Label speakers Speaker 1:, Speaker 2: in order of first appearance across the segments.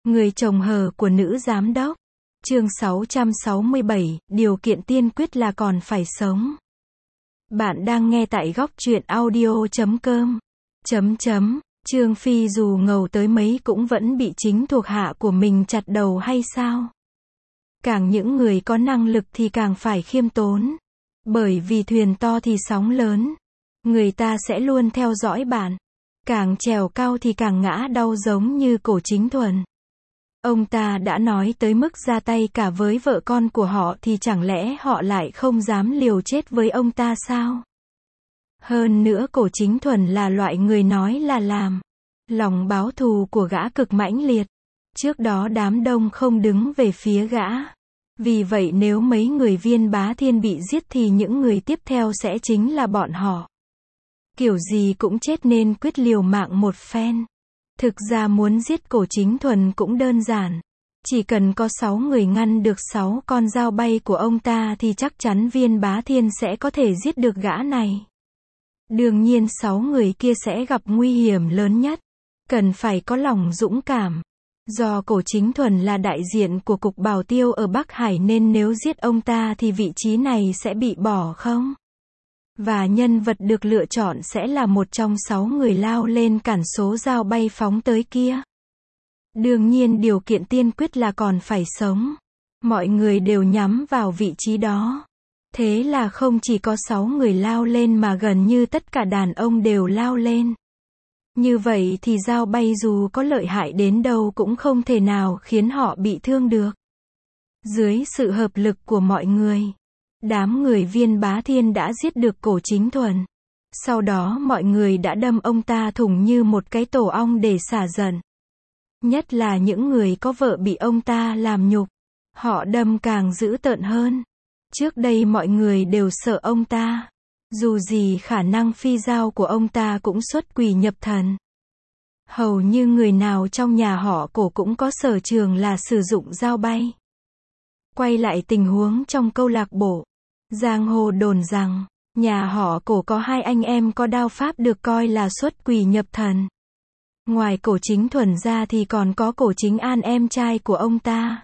Speaker 1: Người chồng hờ của nữ giám đốc. Chương 667, điều kiện tiên quyết là còn phải sống. Bạn đang nghe tại góc truyện audio.com. Trương Phi dù ngầu tới mấy cũng vẫn bị chính thuộc hạ của mình chặt đầu hay sao? Càng những người có năng lực thì càng phải khiêm tốn. Bởi vì thuyền to thì sóng lớn. Người ta sẽ luôn theo dõi bạn. Càng trèo cao thì càng ngã đau giống như Cổ Chính Thuần. Ông ta đã nói tới mức ra tay cả với vợ con của họ thì chẳng lẽ họ lại không dám liều chết với ông ta sao? Hơn nữa Cổ Chính Thuần là loại người nói là làm. Lòng báo thù của gã cực mãnh liệt. Trước đó đám đông không đứng về phía gã. Vì vậy nếu mấy người Viên Bá Thiên bị giết thì những người tiếp theo sẽ chính là bọn họ. Kiểu gì cũng chết nên quyết liều mạng một phen. Thực ra muốn giết Cổ Chính Thuần cũng đơn giản. Chỉ cần có 6 người ngăn được 6 con dao bay của ông ta thì chắc chắn Viên Bá Thiên sẽ có thể giết được gã này. Đương nhiên 6 người kia sẽ gặp nguy hiểm lớn nhất. Cần phải có lòng dũng cảm. Do Cổ Chính Thuần là đại diện của Cục Bảo Tiêu ở Bắc Hải nên nếu giết ông ta thì vị trí này sẽ bị bỏ không? Và nhân vật được lựa chọn sẽ là một trong 6 người lao lên cản số dao bay phóng tới kia. Đương nhiên điều kiện tiên quyết là còn phải sống. Mọi người đều nhắm vào vị trí đó. Thế là không chỉ có 6 người lao lên mà gần như tất cả đàn ông đều lao lên. Như vậy thì dao bay dù có lợi hại đến đâu cũng không thể nào khiến họ bị thương được. Dưới sự hợp lực của mọi người, đám người Viên Bá Thiên đã giết được Cổ Chính Thuần. Sau đó mọi người đã đâm ông ta thủng như một cái tổ ong để xả giận. Nhất là những người có vợ bị ông ta làm nhục. Họ đâm càng dữ tợn hơn. Trước đây mọi người đều sợ ông ta. Dù gì khả năng phi dao của ông ta cũng xuất quỷ nhập thần. Hầu như người nào trong nhà họ Cổ cũng có sở trường là sử dụng dao bay. Quay lại tình huống trong câu lạc bộ. Giang hồ đồn rằng, nhà họ Cổ có 2 anh em có đao pháp được coi là xuất quỷ nhập thần. Ngoài Cổ Chính Thuần ra thì còn có Cổ Chính An em trai của ông ta.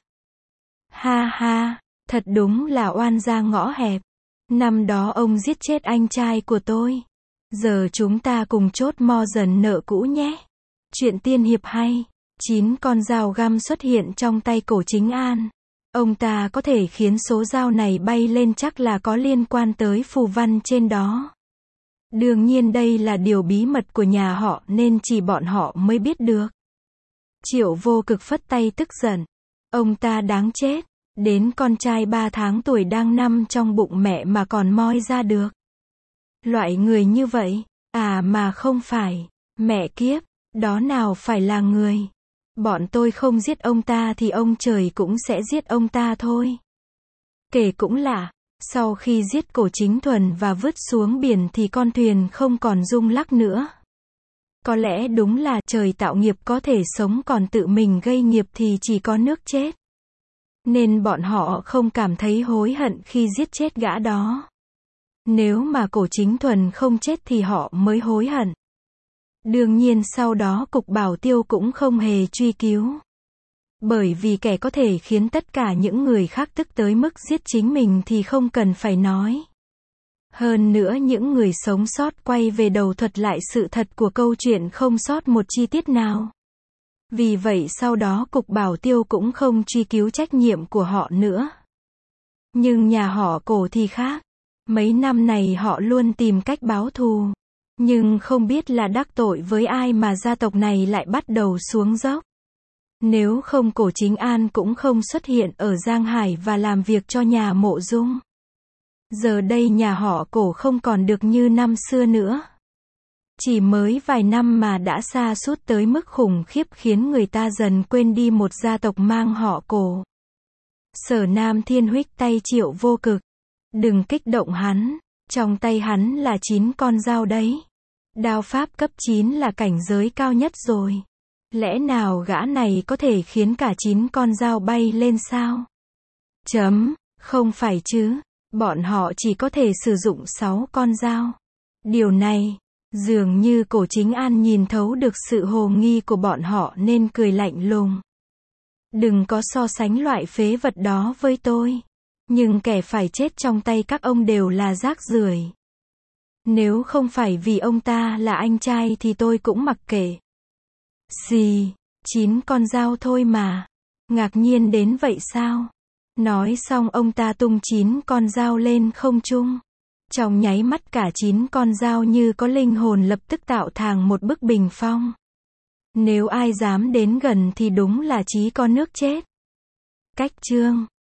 Speaker 1: Ha ha, thật đúng là oan gia ngõ hẹp. Năm đó ông giết chết anh trai của tôi. Giờ chúng ta cùng chốt mo dần nợ cũ nhé. Chuyện tiên hiệp hay. 9 con dao găm xuất hiện trong tay Cổ Chính An. Ông ta có thể khiến số dao này bay lên chắc là có liên quan tới phù văn trên đó. Đương nhiên đây là điều bí mật của nhà họ nên chỉ bọn họ mới biết được. Triệu Vô Cực phất tay tức giận. Ông ta đáng chết. Đến con trai 3 tháng tuổi đang nằm trong bụng mẹ mà còn moi ra được. Loại người như vậy, à mà không phải, mẹ kiếp, đó nào phải là người. Bọn tôi không giết ông ta thì ông trời cũng sẽ giết ông ta thôi. Kể cũng lạ, sau khi giết Cổ Chính Thuần và vứt xuống biển thì con thuyền không còn rung lắc nữa. Có lẽ đúng là trời tạo nghiệp có thể sống còn tự mình gây nghiệp thì chỉ có nước chết. Nên bọn họ không cảm thấy hối hận khi giết chết gã đó. Nếu mà Cổ Chính Thuần không chết thì họ mới hối hận. Đương nhiên sau đó Cục Bảo Tiêu cũng không hề truy cứu. Bởi vì kẻ có thể khiến tất cả những người khác tức tới mức giết chính mình thì không cần phải nói. Hơn nữa những người sống sót quay về đầu thuật lại sự thật của câu chuyện không sót một chi tiết nào. Vì vậy sau đó Cục Bảo Tiêu cũng không truy cứu trách nhiệm của họ nữa. Nhưng nhà họ Cổ thì khác. Mấy năm này họ luôn tìm cách báo thù. Nhưng không biết là đắc tội với ai mà gia tộc này lại bắt đầu xuống dốc. Nếu không Cổ Chính An cũng không xuất hiện ở Giang Hải và làm việc cho nhà Mộ Dung. Giờ đây nhà họ Cổ không còn được như năm xưa nữa. Chỉ mới vài năm mà đã sa sút tới mức khủng khiếp khiến người ta dần quên đi một gia tộc mang họ Cổ. Sở Nam Thiên huých tay Triệu Vô Cực. Đừng kích động hắn. Trong tay hắn là 9 con dao đấy. Đao pháp cấp 9 là cảnh giới cao nhất rồi. Lẽ nào gã này có thể khiến cả 9 con dao bay lên sao? Không phải chứ. Bọn họ chỉ có thể sử dụng 6 con dao. Điều này, dường như Cổ Chính An nhìn thấu được sự hồ nghi của bọn họ nên cười lạnh lùng. Đừng có so sánh loại phế vật đó với tôi. Nhưng kẻ phải chết trong tay các ông đều là rác rưởi. Nếu không phải vì ông ta là anh trai thì tôi cũng mặc kệ. Xì, 9 con dao thôi mà. Ngạc nhiên đến vậy sao? Nói xong ông ta tung 9 con dao lên không trung. Trong nháy mắt cả 9 con dao như có linh hồn lập tức tạo thành một bức bình phong. Nếu ai dám đến gần thì đúng là chí có nước chết. Cách chương